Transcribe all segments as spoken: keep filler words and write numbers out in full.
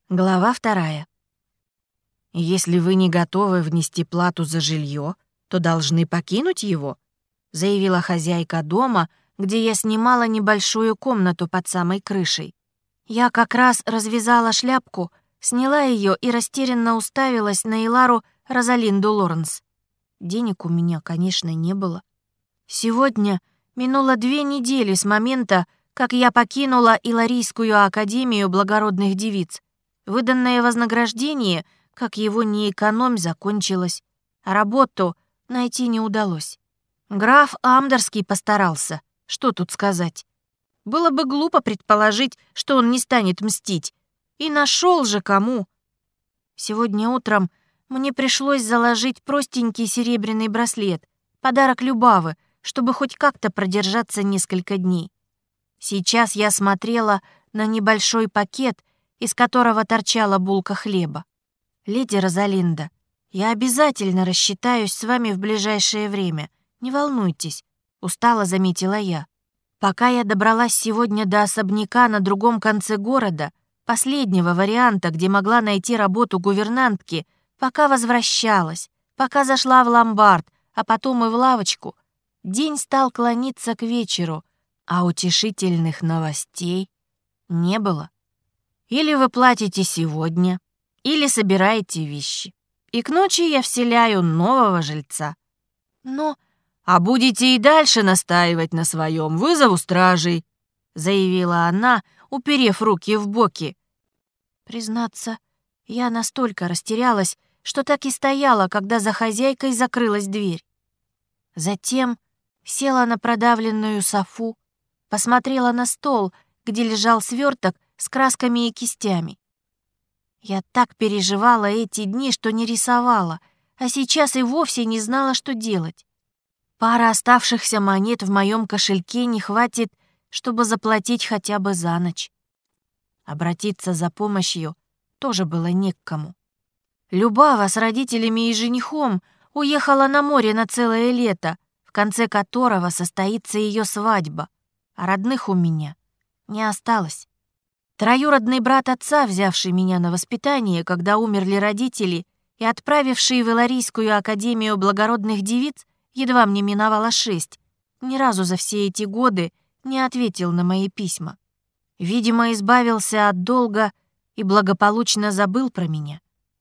Глава вторая. «Если вы не готовы внести плату за жилье, то должны покинуть его», заявила хозяйка дома, где я снимала небольшую комнату под самой крышей. Я как раз развязала шляпку, сняла ее и растерянно уставилась на Илару Розалинду Лоренс. Денег у меня, конечно, не было. Сегодня минуло две недели с момента, как я покинула Иларийскую академию благородных девиц. Выданное вознаграждение, как его не экономь, закончилось, а работу найти не удалось. Граф Амдерский постарался, что тут сказать. Было бы глупо предположить, что он не станет мстить. И нашел же кому. Сегодня утром мне пришлось заложить простенький серебряный браслет, подарок Любавы, чтобы хоть как-то продержаться несколько дней. Сейчас я смотрела на небольшой пакет, из которого торчала булка хлеба. «Леди Розалинда, я обязательно рассчитаюсь с вами в ближайшее время. Не волнуйтесь», — устало заметила я. Пока я добралась сегодня до особняка на другом конце города, последнего варианта, где могла найти работу гувернантки, пока возвращалась, пока зашла в ломбард, а потом и в лавочку, день стал клониться к вечеру, а утешительных новостей не было. Или вы платите сегодня, или собираете вещи. И к ночи я вселяю нового жильца. Но... «А будете и дальше настаивать на своем, вызову стражей», заявила она, уперев руки в боки. Признаться, я настолько растерялась, что так и стояла, когда за хозяйкой закрылась дверь. Затем села на продавленную софу, посмотрела на стол, где лежал сверток с красками и кистями. Я так переживала эти дни, что не рисовала, а сейчас и вовсе не знала, что делать. Пара оставшихся монет в моем кошельке не хватит, чтобы заплатить хотя бы за ночь. Обратиться за помощью тоже было не к кому. Любава с родителями и женихом уехала на море на целое лето, в конце которого состоится ее свадьба, а родных у меня не осталось. Троюродный брат отца, взявший меня на воспитание, когда умерли родители, и отправивший в Иларийскую академию благородных девиц, едва мне миновало шесть, ни разу за все эти годы не ответил на мои письма. Видимо, избавился от долга и благополучно забыл про меня.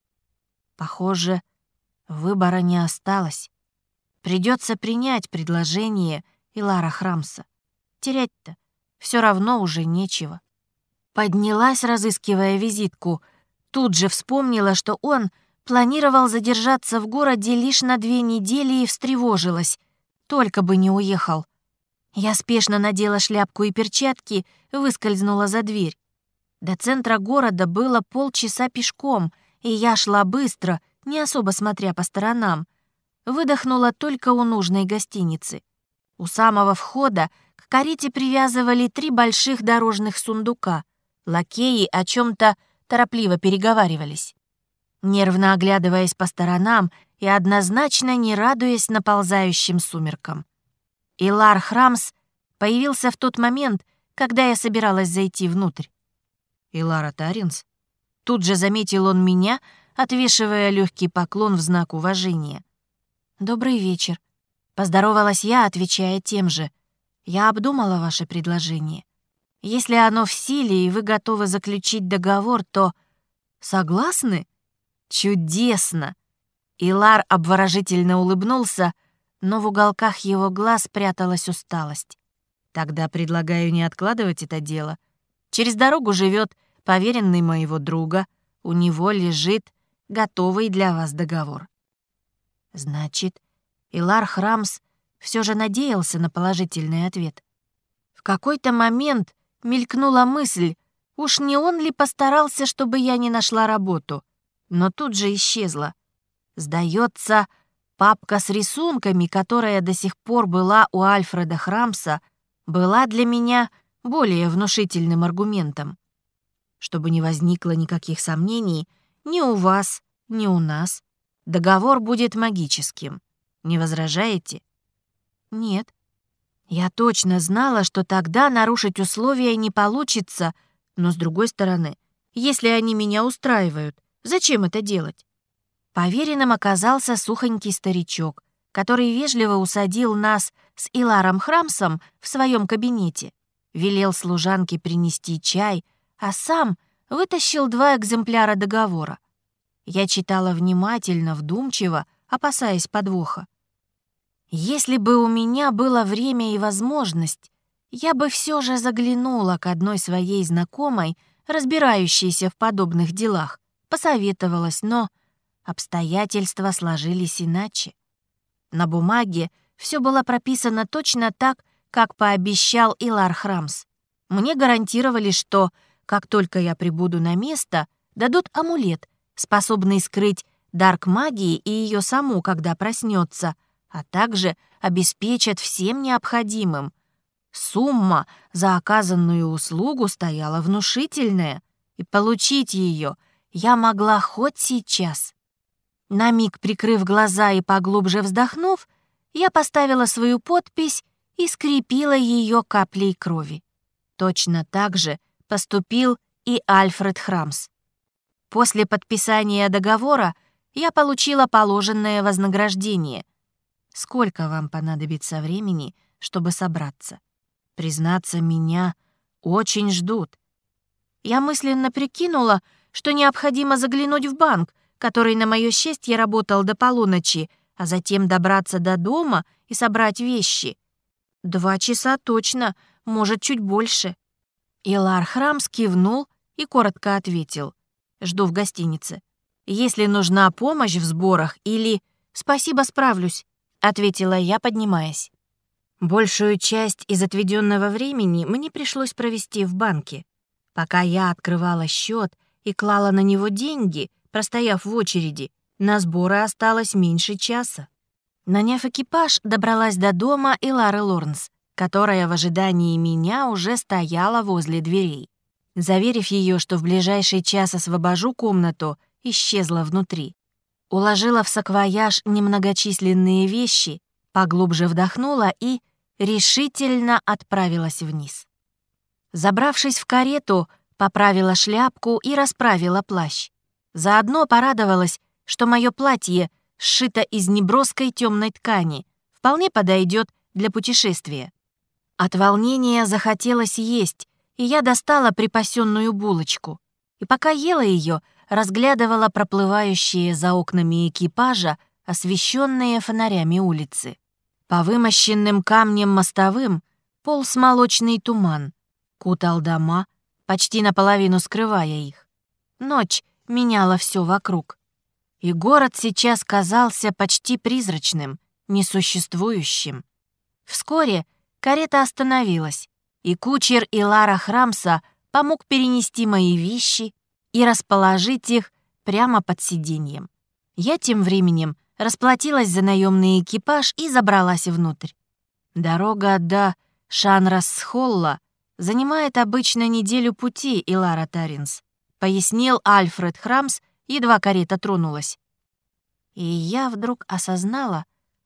Похоже, выбора не осталось. Придется принять предложение Илара Храмса. Терять-то все равно уже нечего. Поднялась, разыскивая визитку. Тут же вспомнила, что он планировал задержаться в городе лишь на две недели и встревожилась. Только бы не уехал. Я спешно надела шляпку и перчатки, выскользнула за дверь. До центра города было полчаса пешком, и я шла быстро, не особо смотря по сторонам. Выдохнула только у нужной гостиницы. У самого входа к карете привязывали три больших дорожных сундука. Лакеи о чем-то торопливо переговаривались, нервно оглядываясь по сторонам и однозначно не радуясь наползающим сумеркам. Илар Храмс появился в тот момент, когда я собиралась зайти внутрь. «Илара Таринс?» Тут же заметил он меня, отвешивая легкий поклон в знак уважения. «Добрый вечер», — поздоровалась я, отвечая тем же. «Я обдумала ваше предложение. Если оно в силе и вы готовы заключить договор, то...» «Согласны?» «Чудесно!» Илар обворожительно улыбнулся, но в уголках его глаз пряталась усталость. «Тогда предлагаю не откладывать это дело. Через дорогу живет поверенный моего друга. У него лежит готовый для вас договор». Значит, Илар Храмс все же надеялся на положительный ответ. В какой-то момент мелькнула мысль, уж не он ли постарался, чтобы я не нашла работу, но тут же исчезла. Сдается, папка с рисунками, которая до сих пор была у Альфреда Храмса, была для меня более внушительным аргументом. Чтобы не возникло никаких сомнений ни у вас, ни у нас, договор будет магическим. Не возражаете? Нет. Я точно знала, что тогда нарушить условия не получится, но, с другой стороны, если они меня устраивают. Зачем это делать? Поверенным оказался сухонький старичок, который вежливо усадил нас с Иларом Храмсом в своем кабинете, велел служанке принести чай, а сам вытащил два экземпляра договора. Я читала внимательно, вдумчиво, опасаясь подвоха. Если бы у меня было время и возможность, я бы все же заглянула к одной своей знакомой, разбирающейся в подобных делах, посоветовалась, но обстоятельства сложились иначе. На бумаге все было прописано точно так, как пообещал Илар Храмс. Мне гарантировали, что, как только я прибуду на место, дадут амулет, способный скрыть дарк магии и ее саму, когда проснется, а также обеспечат всем необходимым. Сумма за оказанную услугу стояла внушительная, и получить ее я могла хоть сейчас. На миг прикрыв глаза и поглубже вздохнув, я поставила свою подпись и скрепила ее каплей крови. Точно так же поступил и Альфред Храмс. После подписания договора я получила положенное вознаграждение. Сколько вам понадобится времени, чтобы собраться? Признаться, меня очень ждут. Я мысленно прикинула, что необходимо заглянуть в банк, который, на мое счастье, работал до полуночи, а затем добраться до дома и собрать вещи. Два часа точно, может, чуть больше. Илар Храмс кивнул и коротко ответил: «Жду в гостинице. Если нужна помощь в сборах или...» «Спасибо, справлюсь», — ответила я, поднимаясь. Большую часть из отведенного времени мне пришлось провести в банке. Пока я открывала счет и клала на него деньги, простояв в очереди, на сборы осталось меньше часа. Наняв экипаж, добралась до дома Илары Лорнс, которая в ожидании меня уже стояла возле дверей. Заверив ее, что в ближайший час освобожу комнату, исчезла внутри. Уложила в саквояж немногочисленные вещи, поглубже вдохнула и решительно отправилась вниз. Забравшись в карету, поправила шляпку и расправила плащ. Заодно порадовалась, что мое платье сшито из неброской темной ткани, вполне подойдет для путешествия. От волнения захотелось есть, и я достала припасенную булочку. И пока ела ее, разглядывала проплывающие за окнами экипажа освещенные фонарями улицы. По вымощенным камнем мостовым полз молочный туман, кутал дома, почти наполовину скрывая их. Ночь меняла все вокруг. И город сейчас казался почти призрачным, несуществующим. Вскоре карета остановилась, и кучер Илара Храмса помог перенести мои вещи и расположить их прямо под сиденьем. Я тем временем расплатилась за наемный экипаж и забралась внутрь. Дорога до Шанрас-Холла занимает обычно неделю пути, Илара Таринс, пояснил Альфред Храмс, едва карета тронулась. И я вдруг осознала,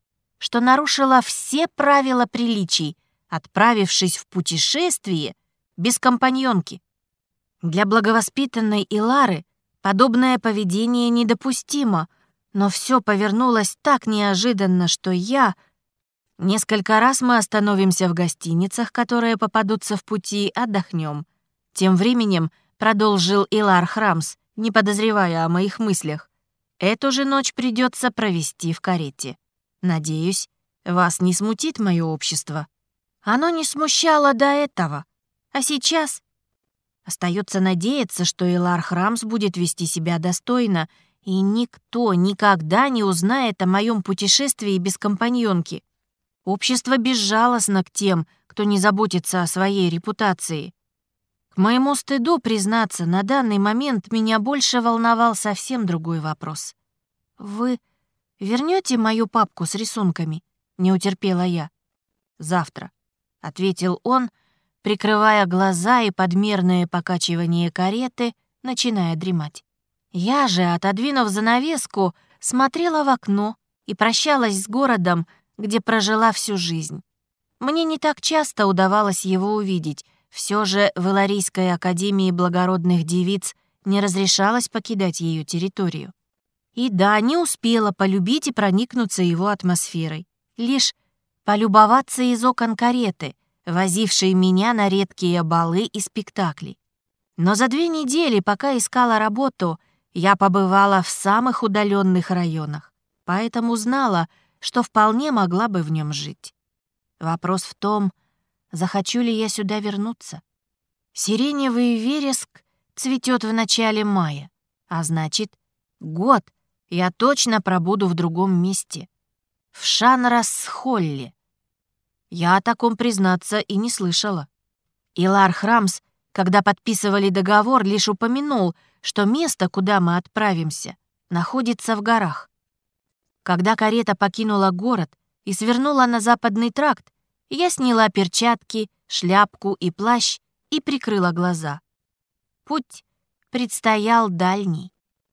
что нарушила все правила приличий, отправившись в путешествие без компаньонки. Для благовоспитанной Илары подобное поведение недопустимо, но все повернулось так неожиданно, что я... Несколько раз мы остановимся в гостиницах, которые попадутся в пути, отдохнем. Тем временем продолжил Илар Храмс, не подозревая о моих мыслях. Эту же ночь придется провести в карете. Надеюсь, вас не смутит мое общество. Оно не смущало до этого. А сейчас... Остается надеяться, что Илар Храмс будет вести себя достойно, и никто никогда не узнает о моем путешествии без компаньонки. Общество безжалостно к тем, кто не заботится о своей репутации. К моему стыду, признаться, на данный момент меня больше волновал совсем другой вопрос. «Вы вернете мою папку с рисунками?» — не утерпела я. «Завтра», — ответил он, прикрывая глаза и подмерное покачивание кареты, начиная дремать. Я же, отодвинув занавеску, смотрела в окно и прощалась с городом, где прожила всю жизнь. Мне не так часто удавалось его увидеть, все же в Иларийской академии благородных девиц не разрешалось покидать ее территорию. И да, не успела полюбить и проникнуться его атмосферой. Лишь полюбоваться из окон кареты, возившей меня на редкие балы и спектакли. Но за две недели, пока искала работу, я побывала в самых удаленных районах, поэтому знала, что вполне могла бы в нем жить. Вопрос в том, захочу ли я сюда вернуться. Сиреневый вереск цветет в начале мая, а значит, год я точно пробуду в другом месте. В Шанрас-Холле. Я о таком, признаться, и не слышала. Илар Храмс, когда подписывали договор, лишь упомянул, что место, куда мы отправимся, находится в горах. Когда карета покинула город и свернула на западный тракт, я сняла перчатки, шляпку и плащ и прикрыла глаза. Путь предстоял дальний.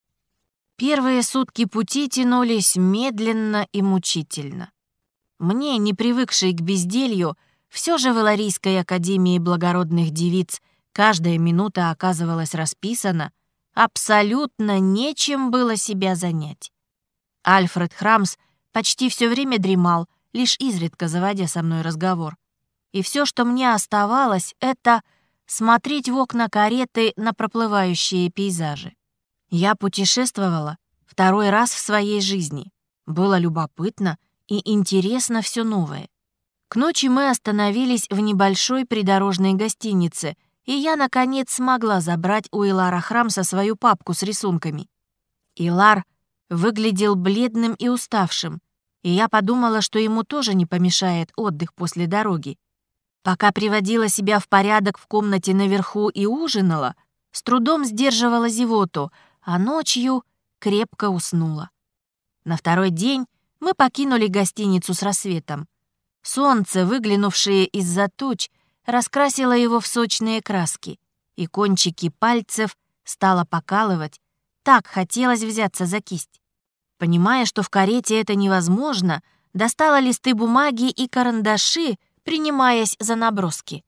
Первые сутки пути тянулись медленно и мучительно. Мне, не привыкшей к безделью, все же в Иларийской академии благородных девиц каждая минута оказывалась расписана, абсолютно нечем было себя занять. Альфред Храмс почти все время дремал, лишь изредка заводя со мной разговор. И все, что мне оставалось, это смотреть в окна кареты на проплывающие пейзажи. Я путешествовала второй раз в своей жизни. Было любопытно и интересно все новое. К ночи мы остановились в небольшой придорожной гостинице, и я, наконец, смогла забрать у Илара Храмса свою папку с рисунками. Илар выглядел бледным и уставшим, и я подумала, что ему тоже не помешает отдых после дороги. Пока приводила себя в порядок в комнате наверху и ужинала, с трудом сдерживала зевоту, а ночью крепко уснула. На второй день мы покинули гостиницу с рассветом. Солнце, выглянувшее из-за туч, раскрасило его в сочные краски, и кончики пальцев стало покалывать, так хотелось взяться за кисть. Понимая, что в карете это невозможно, достала листы бумаги и карандаши, принимаясь за наброски.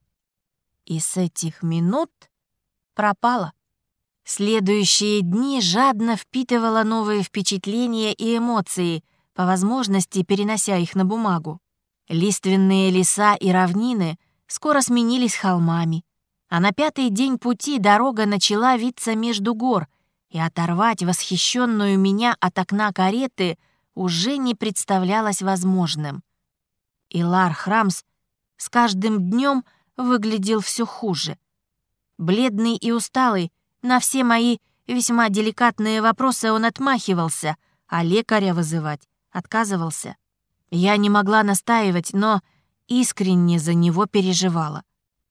И с этих минут пропала. Следующие дни жадно впитывала новые впечатления и эмоции, по возможности перенося их на бумагу. Лиственные леса и равнины скоро сменились холмами, а на пятый день пути дорога начала виться между гор, и оторвать восхищенную меня от окна кареты уже не представлялось возможным. Илар Храмс с каждым днем выглядел все хуже. Бледный и усталый, на все мои весьма деликатные вопросы он отмахивался, а лекаря вызывать отказывался. Я не могла настаивать, но искренне за него переживала.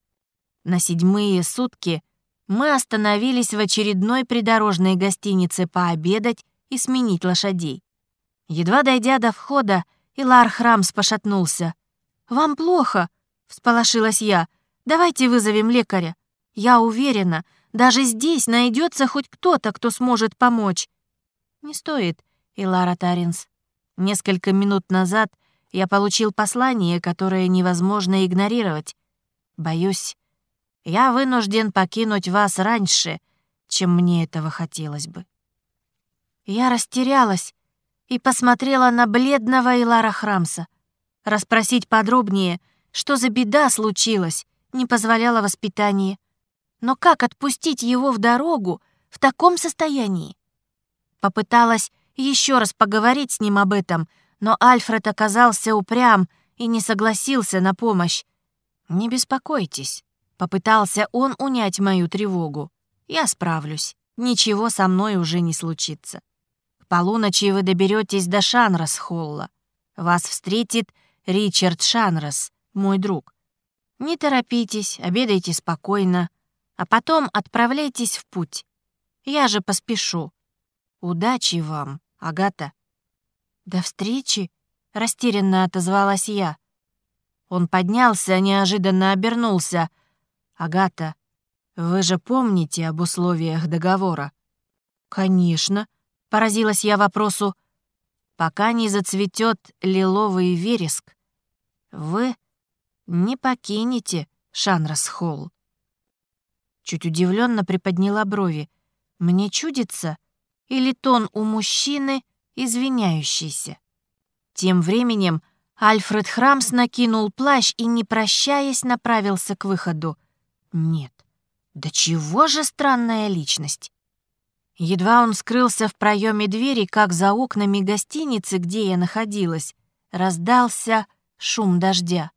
На седьмые сутки мы остановились в очередной придорожной гостинице пообедать и сменить лошадей. Едва дойдя до входа, Илар Храмс пошатнулся. «Вам плохо?» — всполошилась я. «Давайте вызовем лекаря. Я уверена, даже здесь найдется хоть кто-то, кто сможет помочь». «Не стоит, Илар Атаринс. Несколько минут назад я получил послание, которое невозможно игнорировать. Боюсь, я вынужден покинуть вас раньше, чем мне этого хотелось бы». Я растерялась и посмотрела на бледного Илара Храмса. Расспросить подробнее, что за беда случилась, не позволяло воспитание. Но как отпустить его в дорогу в таком состоянии? Попыталась еще раз поговорить с ним об этом, но Альфред оказался упрям и не согласился на помощь. «Не беспокойтесь», — попытался он унять мою тревогу. «Я справлюсь, ничего со мной уже не случится. К полуночи вы доберетесь до Шанрас-Холла. Вас встретит Ричард Шанрас, мой друг. Не торопитесь, обедайте спокойно, а потом отправляйтесь в путь. Я же поспешу. Удачи вам, Агата». «До встречи», — растерянно отозвалась я. Он поднялся, неожиданно обернулся. «Агата, вы же помните об условиях договора?» «Конечно», — поразилась я вопросу. «Пока не зацветет лиловый вереск, вы не покинете Шанрас-Холл». Чуть удивленно приподняла брови. Мне чудится, или тон у мужчины извиняющийся? Тем временем Альфред Храмс накинул плащ и, не прощаясь, направился к выходу. Нет, да чего же странная личность? Едва он скрылся в проеме двери, как за окнами гостиницы, где я находилась, раздался шум дождя.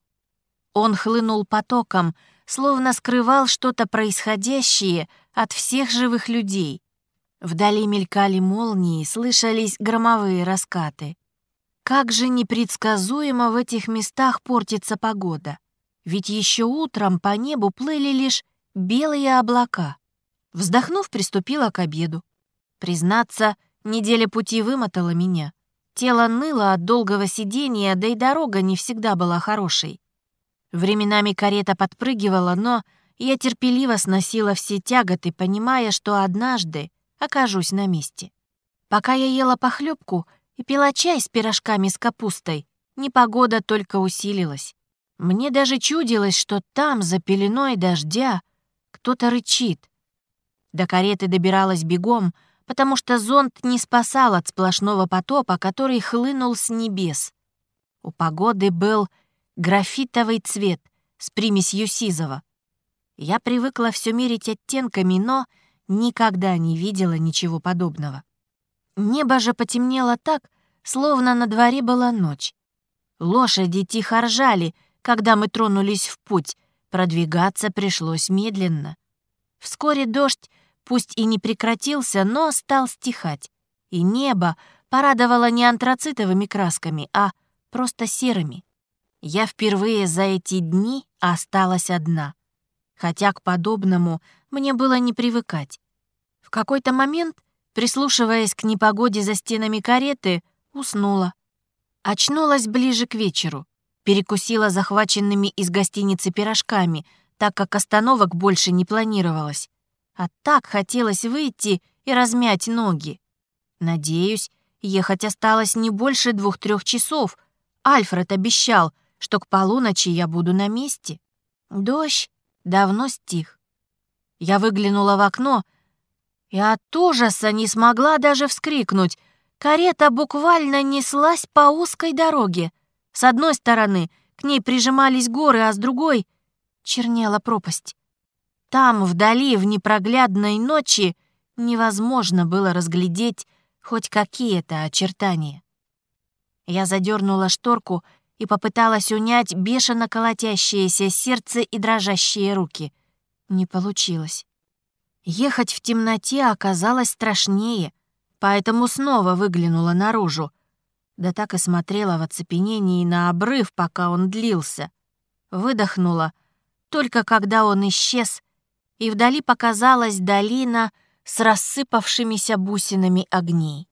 Он хлынул потоком, словно скрывал что-то происходящее от всех живых людей. Вдали мелькали молнии, слышались громовые раскаты. Как же непредсказуемо в этих местах портится погода. Ведь еще утром по небу плыли лишь белые облака. Вздохнув, приступила к обеду. Признаться, неделя пути вымотала меня. Тело ныло от долгого сидения, да и дорога не всегда была хорошей. Временами карета подпрыгивала, но я терпеливо сносила все тяготы, понимая, что однажды окажусь на месте. Пока я ела похлебку и пила чай с пирожками с капустой, непогода только усилилась. Мне даже чудилось, что там, за пеленой дождя, кто-то рычит. До кареты добиралась бегом, потому что зонт не спасал от сплошного потопа, который хлынул с небес. У погоды был графитовый цвет с примесью сизого. Я привыкла все мерить оттенками, но никогда не видела ничего подобного. Небо же потемнело так, словно на дворе была ночь. Лошади тихо ржали, когда мы тронулись в путь, продвигаться пришлось медленно. Вскоре дождь, пусть и не прекратился, но стал стихать, и небо порадовало не антрацитовыми красками, а просто серыми. Я впервые за эти дни осталась одна, хотя к подобному мне было не привыкать. В какой-то момент, прислушиваясь к непогоде за стенами кареты, уснула. Очнулась ближе к вечеру, перекусила захваченными из гостиницы пирожками, так как остановок больше не планировалось. А так хотелось выйти и размять ноги. Надеюсь, ехать осталось не больше двух-трех часов. Альфред обещал, что к полуночи я буду на месте. Дождь давно стих. Я выглянула в окно и от ужаса не смогла даже вскрикнуть. Карета буквально неслась по узкой дороге. С одной стороны к ней прижимались горы, а с другой чернела пропасть. Там, вдали, в непроглядной ночи, невозможно было разглядеть хоть какие-то очертания. Я задернула шторку и попыталась унять бешено колотящееся сердце и дрожащие руки. Не получилось. Ехать в темноте оказалось страшнее, поэтому снова выглянула наружу. Да так и смотрела в оцепенении на обрыв, пока он длился. Выдохнула, только когда он исчез, и вдали показалась долина с рассыпавшимися бусинами огней.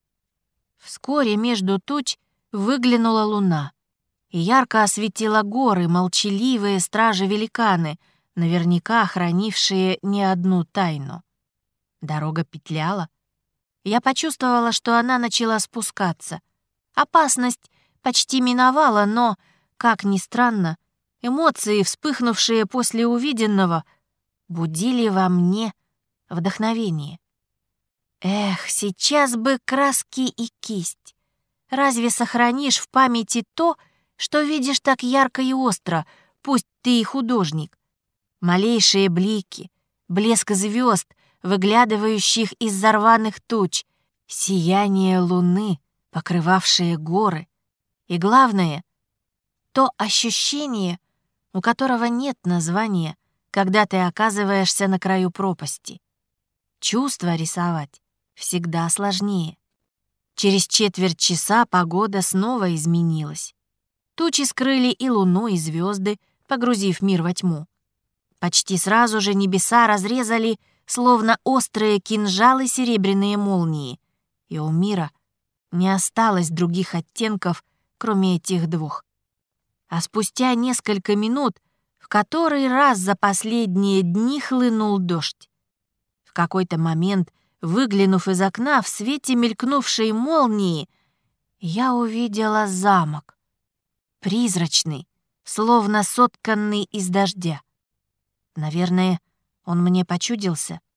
Вскоре между туч выглянула луна и ярко осветила горы, молчаливые стражи-великаны, наверняка хранившие не одну тайну. Дорога петляла. Я почувствовала, что она начала спускаться. Опасность почти миновала, но, как ни странно, эмоции, вспыхнувшие после увиденного, будили во мне вдохновение. Эх, сейчас бы краски и кисть. Разве сохранишь в памяти то, что видишь так ярко и остро, пусть ты и художник? Малейшие блики, блеск звезд, выглядывающих из-за рваных туч, сияние луны, покрывавшие горы. И главное, то ощущение, у которого нет названия, когда ты оказываешься на краю пропасти. Чувства рисовать всегда сложнее. Через четверть часа погода снова изменилась. Тучи скрыли и луну, и звезды, погрузив мир во тьму. Почти сразу же небеса разрезали, словно острые кинжалы, серебряные молнии, и у мира не осталось других оттенков, кроме этих двух. А спустя несколько минут в который раз за последние дни хлынул дождь. В какой-то момент, выглянув из окна в свете мелькнувшей молнии, я увидела замок. Призрачный, словно сотканный из дождя. Наверное, он мне почудился.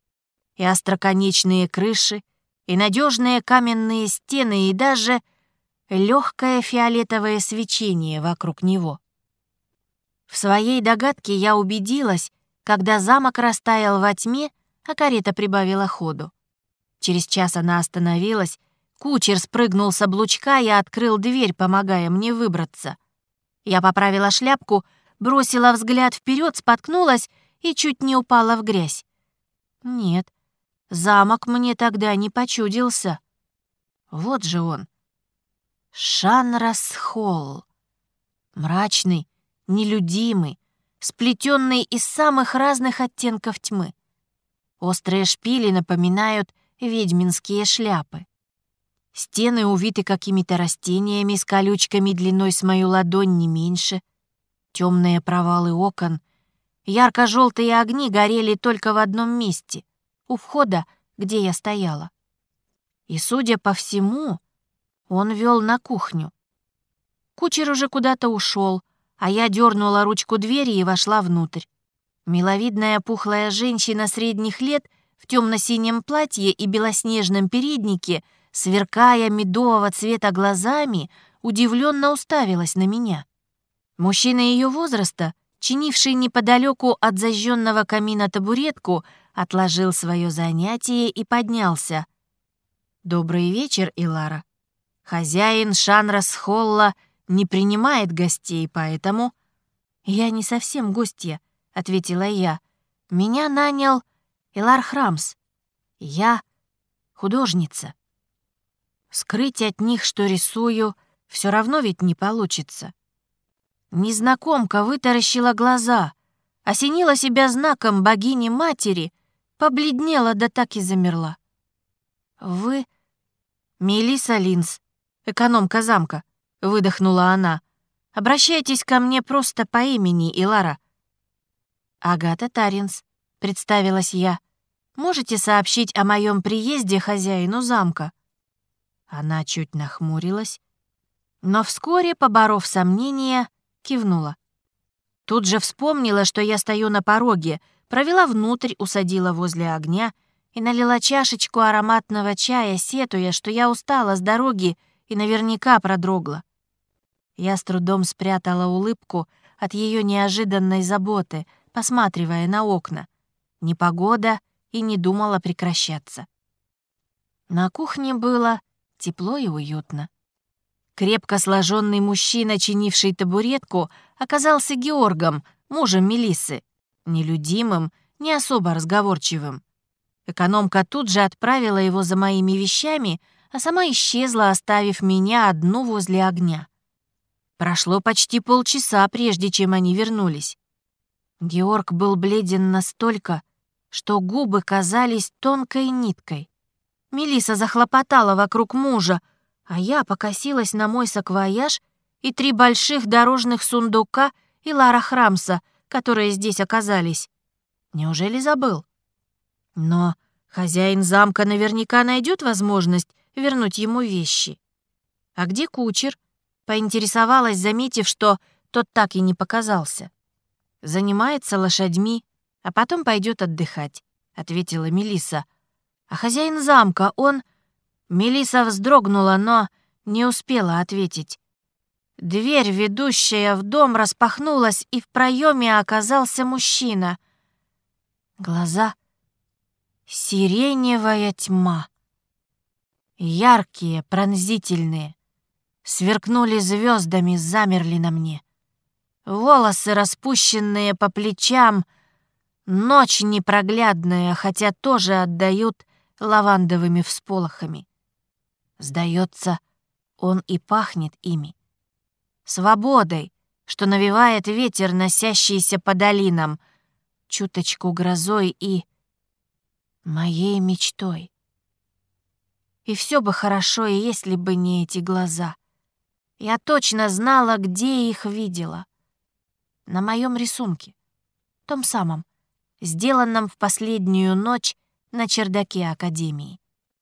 и остроконечные крыши, и надежные каменные стены, и даже легкое фиолетовое свечение вокруг него. В своей догадке я убедилась, когда замок растаял во тьме, а карета прибавила ходу. Через час она остановилась, кучер спрыгнул с облучка и открыл дверь, помогая мне выбраться. Я поправила шляпку, бросила взгляд вперед, споткнулась и чуть не упала в грязь. Нет, замок мне тогда не почудился. Вот же он. Шанрас-холл. Мрачный, нелюдимый, сплетенный из самых разных оттенков тьмы. Острые шпили напоминают ведьминские шляпы. Стены увиты какими-то растениями с колючками длиной с мою ладонь не меньше. Темные провалы окон. Ярко-желтые огни горели только в одном месте, у входа, где я стояла. И, судя по всему, он вел на кухню. Кучер уже куда-то ушел, а я дернула ручку двери и вошла внутрь. Миловидная пухлая женщина средних лет в темно-синем платье и белоснежном переднике, сверкая медового цвета глазами, удивленно уставилась на меня. Мужчина ее возраста, чинивший неподалеку от зажженного камина табуретку, отложил свое занятие и поднялся. «Добрый вечер, Илара. Хозяин Шанрас-холла не принимает гостей, поэтому...» «Я не совсем гостья», — ответила я. «Меня нанял Илар Храмс. Я художница. Скрыть от них, что рисую, все равно ведь не получится». Незнакомка вытаращила глаза, осенила себя знаком богини-матери, побледнела да так и замерла. «Вы Мелисса Линс, экономка замка», — выдохнула она. «Обращайтесь ко мне просто по имени, Илара». «Агата Таринс», — представилась я. «Можете сообщить о моем приезде хозяину замка?» Она чуть нахмурилась, но вскоре, поборов сомнения, кивнула. Тут же вспомнила, что я стою на пороге, провела внутрь, усадила возле огня и налила чашечку ароматного чая, сетуя, что я устала с дороги и наверняка продрогла. Я с трудом спрятала улыбку от ее неожиданной заботы, посматривая на окна. Непогода и не думала прекращаться. На кухне было тепло и уютно. Крепко сложенный мужчина, чинивший табуретку, оказался Георгом, мужем Мелиссы, нелюдимым, не особо разговорчивым. Экономка тут же отправила его за моими вещами, а сама исчезла, оставив меня одну возле огня. Прошло почти полчаса, прежде чем они вернулись. Георг был бледен настолько, что губы казались тонкой ниткой. Мелисса захлопотала вокруг мужа, а я покосилась на мой саквояж и три больших дорожных сундука Илара Храмса, которые здесь оказались. Неужели забыл? Но хозяин замка наверняка найдет возможность вернуть ему вещи. А где кучер? Поинтересовалась, заметив, что тот так и не показался. Занимается лошадьми, а потом пойдет отдыхать, ответила Мелисса. А хозяин замка, он... Мелисса вздрогнула, но не успела ответить. Дверь, ведущая в дом, распахнулась, и в проеме оказался мужчина. Глаза — сиреневая тьма. Яркие, пронзительные. Сверкнули звездами, замерли на мне. Волосы, распущенные по плечам, ночь непроглядная, хотя тоже отдают лавандовыми всполохами. Сдается, он и пахнет ими. Свободой, что навевает ветер, носящийся по долинам, чуточку грозой и моей мечтой. И все бы хорошо, если бы не эти глаза. Я точно знала, где их видела. На моем рисунке, том самом, сделанном в последнюю ночь на чердаке академии.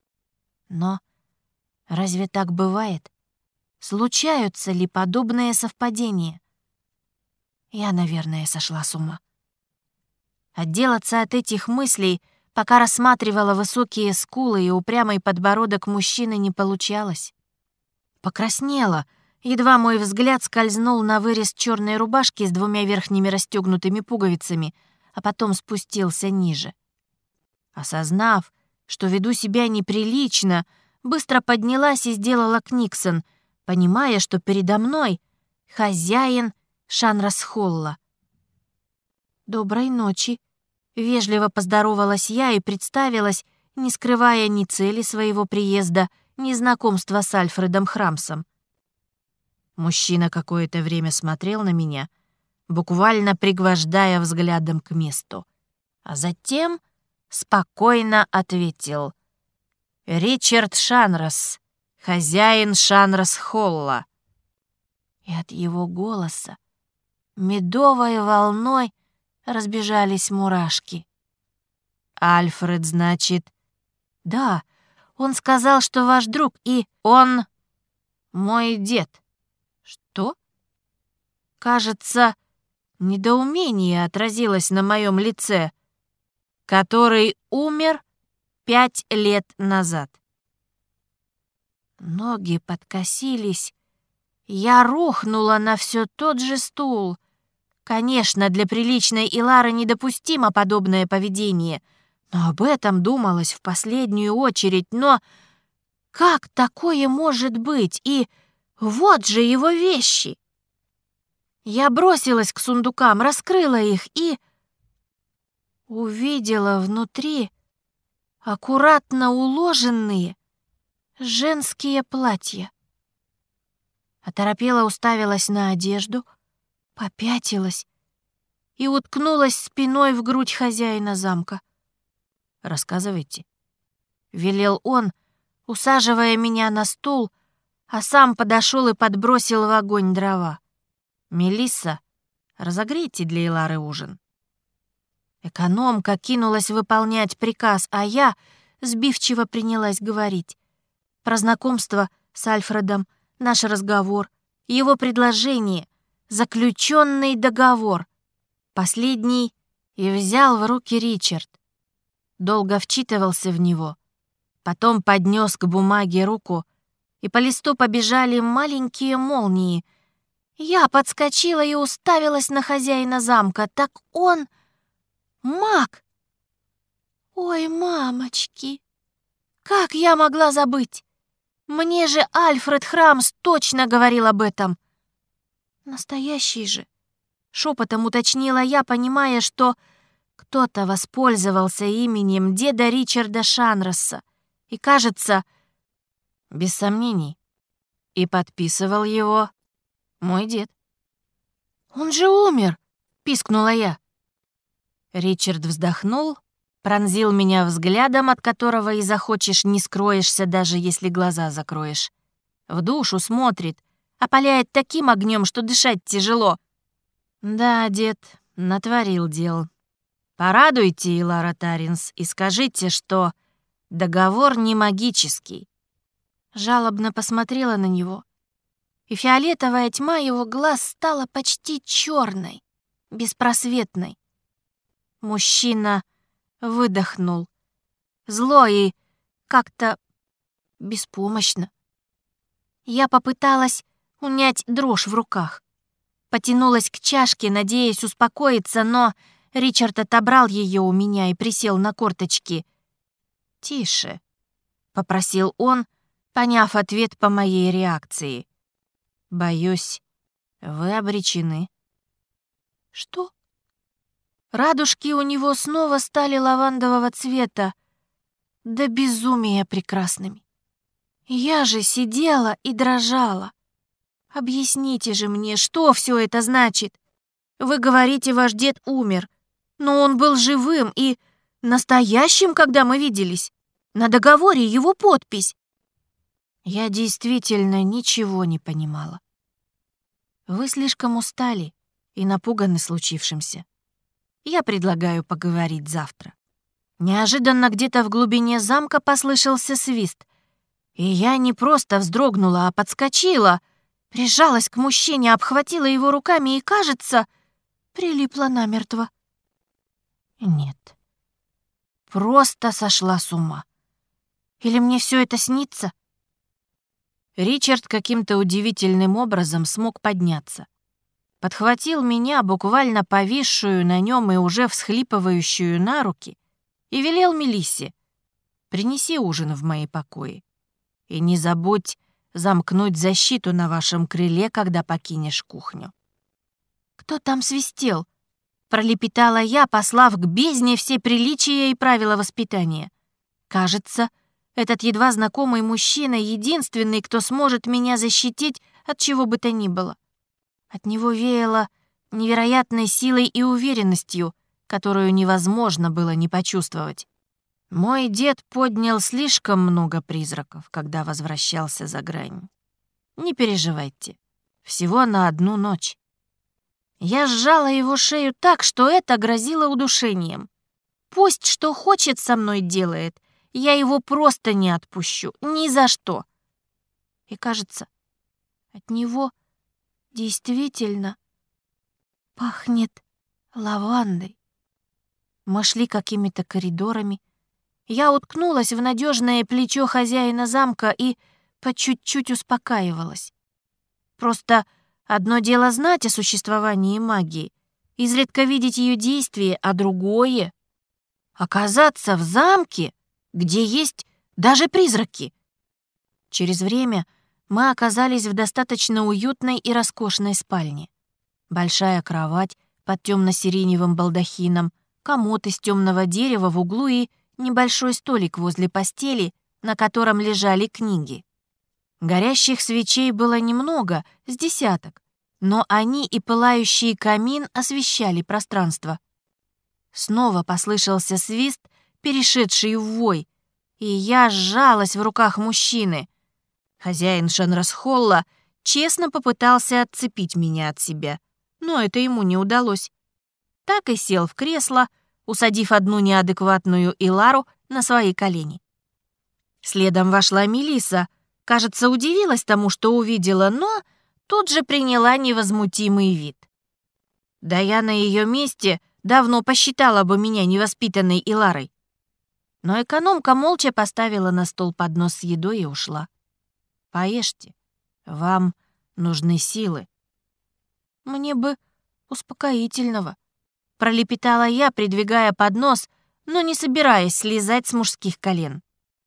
Но разве так бывает? Случаются ли подобные совпадения? Я, наверное, сошла с ума. Отделаться от этих мыслей Пока рассматривала высокие скулы и упрямый подбородок мужчины, не получалось. Покраснела, едва мой взгляд скользнул на вырез черной рубашки с двумя верхними расстегнутыми пуговицами, а потом спустился ниже. Осознав, что веду себя неприлично, быстро поднялась и сделала книксон, понимая, что передо мной хозяин Шанрас-Холла. «Доброй ночи», — вежливо поздоровалась я и представилась, не скрывая ни цели своего приезда, ни знакомства с Альфредом Храмсом. Мужчина какое-то время смотрел на меня, буквально пригвождая взглядом к месту, а затем спокойно ответил: «Ричард Шанрас, хозяин Шанрас-Холла». И от его голоса медовой волной разбежались мурашки. «Альфред, значит?» «Да, он сказал, что ваш друг, и он мой дед». «Что?» Кажется, недоумение отразилось на моем лице. «Который умер пять лет назад». Ноги подкосились. Я рухнула на все тот же стул. Конечно, для приличной Илары недопустимо подобное поведение, но об этом думалось в последнюю очередь. Но как такое может быть? И вот же его вещи! Я бросилась к сундукам, раскрыла их и увидела внутри аккуратно уложенные женские платья. Оторопела, уставилась на одежду, попятилась и уткнулась спиной в грудь хозяина замка. «Рассказывайте», — велел он, усаживая меня на стул, а сам подошел и подбросил в огонь дрова. «Мелисса, разогрейте для Илары ужин». Экономка кинулась выполнять приказ, а я сбивчиво принялась говорить. Про знакомство с Альфредом, наш разговор, его предложение, заключенный договор. Последний и взял в руки Ричард. Долго вчитывался в него, потом поднес к бумаге руку, и по листу побежали маленькие молнии. Я подскочила и уставилась на хозяина замка. Так он маг! Ой, мамочки! Как я могла забыть? Мне же Альфред Храмс точно говорил об этом. Настоящий же. Шепотом уточнила я, понимая, что кто-то воспользовался именем деда Ричарда Шанраса. И, кажется, без сомнений, и подписывал его мой дед. «Он же умер!» — пискнула я. Ричард вздохнул, пронзил меня взглядом, от которого и захочешь не скроешься, даже если глаза закроешь. В душу смотрит, опаляет таким огнем, что дышать тяжело. «Да, дед, натворил дел. Порадуйте Илара Таринс и скажите, что договор не магический». Жалобно посмотрела на него, и фиолетовая тьма его глаз стала почти черной, беспросветной. Мужчина выдохнул, зло и как-то беспомощно. Я попыталась унять дрожь в руках. Потянулась к чашке, надеясь успокоиться, но Ричард отобрал ее у меня и присел на корточки. «Тише», — попросил он, поняв ответ по моей реакции. «Боюсь, вы обречены». «Что?» Радужки у него снова стали лавандового цвета, до безумия прекрасными. Я же сидела и дрожала. Объясните же мне, что все это значит? Вы говорите, ваш дед умер, но он был живым и настоящим, когда мы виделись. На договоре его подпись. Я действительно ничего не понимала. Вы слишком устали и напуганы случившимся. Я предлагаю поговорить завтра. Неожиданно где-то в глубине замка послышался свист, и я не просто вздрогнула, а подскочила, прижалась к мужчине, обхватила его руками и, кажется, прилипла намертво. Нет, просто сошла с ума. Или мне все это снится? Ричард каким-то удивительным образом смог подняться. Подхватил меня, буквально повисшую на нем и уже всхлипывающую на руки, и велел Мелиссе: «Принеси ужин в мои покои. И не забудь замкнуть защиту на вашем крыле, когда покинешь кухню». «Кто там свистел?» — пролепетала я, послав к бездне все приличия и правила воспитания. «Кажется, этот едва знакомый мужчина — единственный, кто сможет меня защитить от чего бы то ни было». От него веяло невероятной силой и уверенностью, которую невозможно было не почувствовать. Мой дед поднял слишком много призраков, когда возвращался за грань. Не переживайте, всего на одну ночь. Я сжала его шею так, что это грозило удушением. Пусть что хочет со мной делает, я его просто не отпущу, ни за что. И кажется, от него действительно пахнет лавандой. Мы шли какими-то коридорами. Я уткнулась в надежное плечо хозяина замка и по чуть-чуть успокаивалась. Просто одно дело знать о существовании магии, изредка видеть ее действие, а другое — оказаться в замке, где есть даже призраки. Через время мы оказались в достаточно уютной и роскошной спальне. Большая кровать под темно-сиреневым балдахином, комод из темного дерева в углу и небольшой столик возле постели, на котором лежали книги. Горящих свечей было немного, с десяток, но они и пылающий камин освещали пространство. Снова послышался свист, перешедший в вой, и я сжалась в руках мужчины. Хозяин Шанрасхолла честно попытался отцепить меня от себя, но это ему не удалось. Так и сел в кресло, усадив одну неадекватную Илару на свои колени. Следом вошла Мелисса, кажется, удивилась тому, что увидела, но тут же приняла невозмутимый вид. Да я на ее месте давно посчитала бы меня невоспитанной Иларой. Но экономка молча поставила на стол поднос с едой и ушла. «Поешьте, вам нужны силы». «Мне бы успокоительного», — пролепетала я, придвигая поднос, но не собираясь слезать с мужских колен.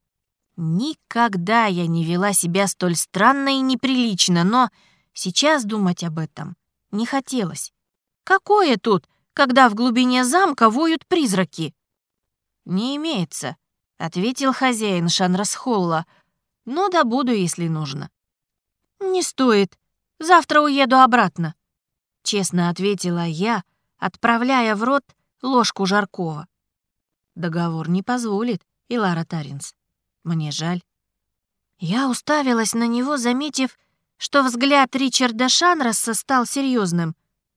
Никогда я не вела себя столь странно и неприлично, но сейчас думать об этом не хотелось. Какое тут, когда в глубине замка воют призраки? «Не имеется», — ответил хозяин Шанрасхолла, «но добуду, если нужно». «Не стоит. Завтра уеду обратно», — честно ответила я, отправляя в рот ложку жаркого. «Договор не позволит, Илара Таринс. Мне жаль». Я уставилась на него, заметив, что взгляд Ричарда Шанрасса стал серьезным.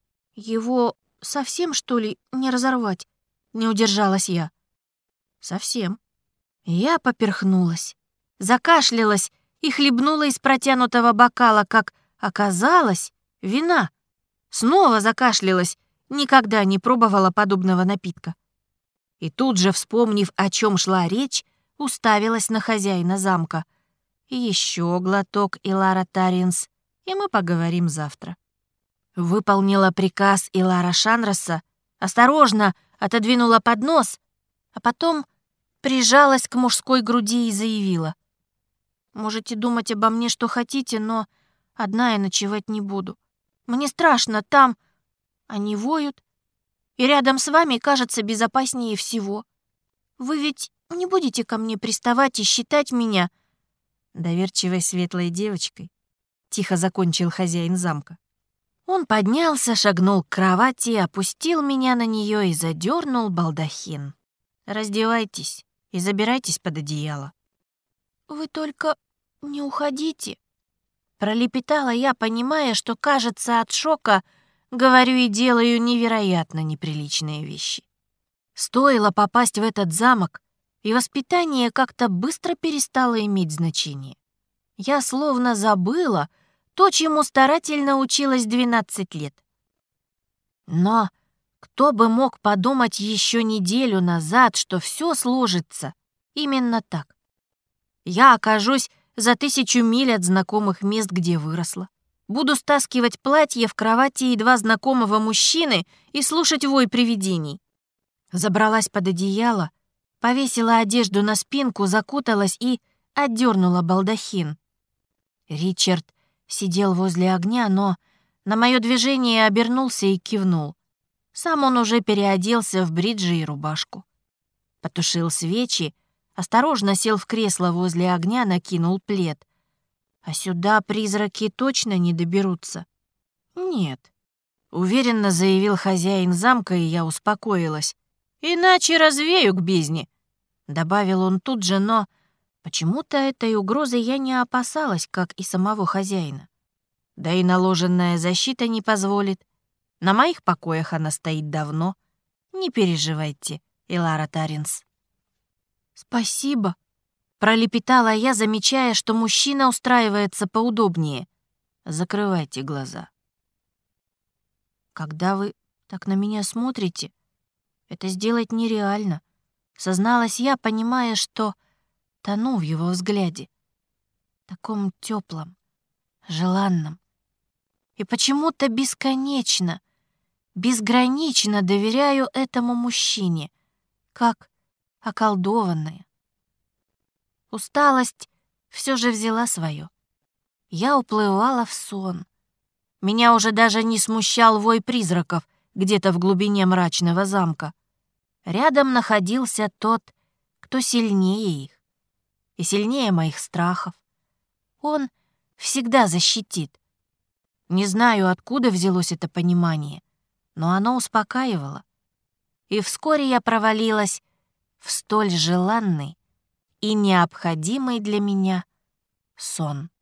«Его совсем, что ли, не разорвать?» — не удержалась я. «Совсем». Я поперхнулась, закашлялась и хлебнула из протянутого бокала, как оказалось, вина. Снова закашлялась, никогда не пробовала подобного напитка. И тут же, вспомнив, о чем шла речь, уставилась на хозяина замка. Еще глоток, Илара Таринс, и мы поговорим завтра. Выполнила приказ Илара Шанрасса, осторожно отодвинула поднос, а потом прижалась к мужской груди и заявила: «Можете думать обо мне, что хотите, но одна я ночевать не буду. Мне страшно, там они воют, и рядом с вами кажется безопаснее всего. Вы ведь не будете ко мне приставать и считать меня доверчивой светлой девочкой», — тихо закончил хозяин замка. Он поднялся, шагнул к кровати, опустил меня на нее и задернул балдахин. «Раздевайтесь и забирайтесь под одеяло». «Вы только не уходите», — пролепетала я, понимая, что, кажется, от шока говорю и делаю невероятно неприличные вещи. Стоило попасть в этот замок, и воспитание как-то быстро перестало иметь значение. Я словно забыла то, чему старательно училась двенадцать лет. Но Кто бы мог подумать еще неделю назад, что все сложится именно так? Я окажусь за тысячу миль от знакомых мест, где выросла. Буду стаскивать платье в кровати едва знакомого мужчины и слушать вой привидений. Забралась под одеяло, повесила одежду на спинку, закуталась и отдернула балдахин. Ричард сидел возле огня, но на мое движение обернулся и кивнул. Сам он уже переоделся в бриджи и рубашку. Потушил свечи, осторожно сел в кресло возле огня, накинул плед. А сюда призраки точно не доберутся? Нет, уверенно заявил хозяин замка, и я успокоилась. Иначе развею к бездне, добавил он тут же, но почему-то этой угрозы я не опасалась, как и самого хозяина. Да и наложенная защита не позволит. На моих покоях она стоит давно. Не переживайте, Элара Таринс. Спасибо, пролепетала я, замечая, что мужчина устраивается поудобнее. Закрывайте глаза. Когда вы так на меня смотрите, это сделать нереально, созналась я, понимая, что тону в его взгляде, таком теплом, желанном, и почему-то бесконечно, безгранично доверяю этому мужчине, как околдованная. Усталость все же взяла свое. Я уплывала в сон. Меня уже даже не смущал вой призраков где-то в глубине мрачного замка. Рядом находился тот, кто сильнее их и сильнее моих страхов. Он всегда защитит. Не знаю, откуда взялось это понимание, но оно успокаивало. И вскоре я провалилась в столь желанный и необходимый для меня сон.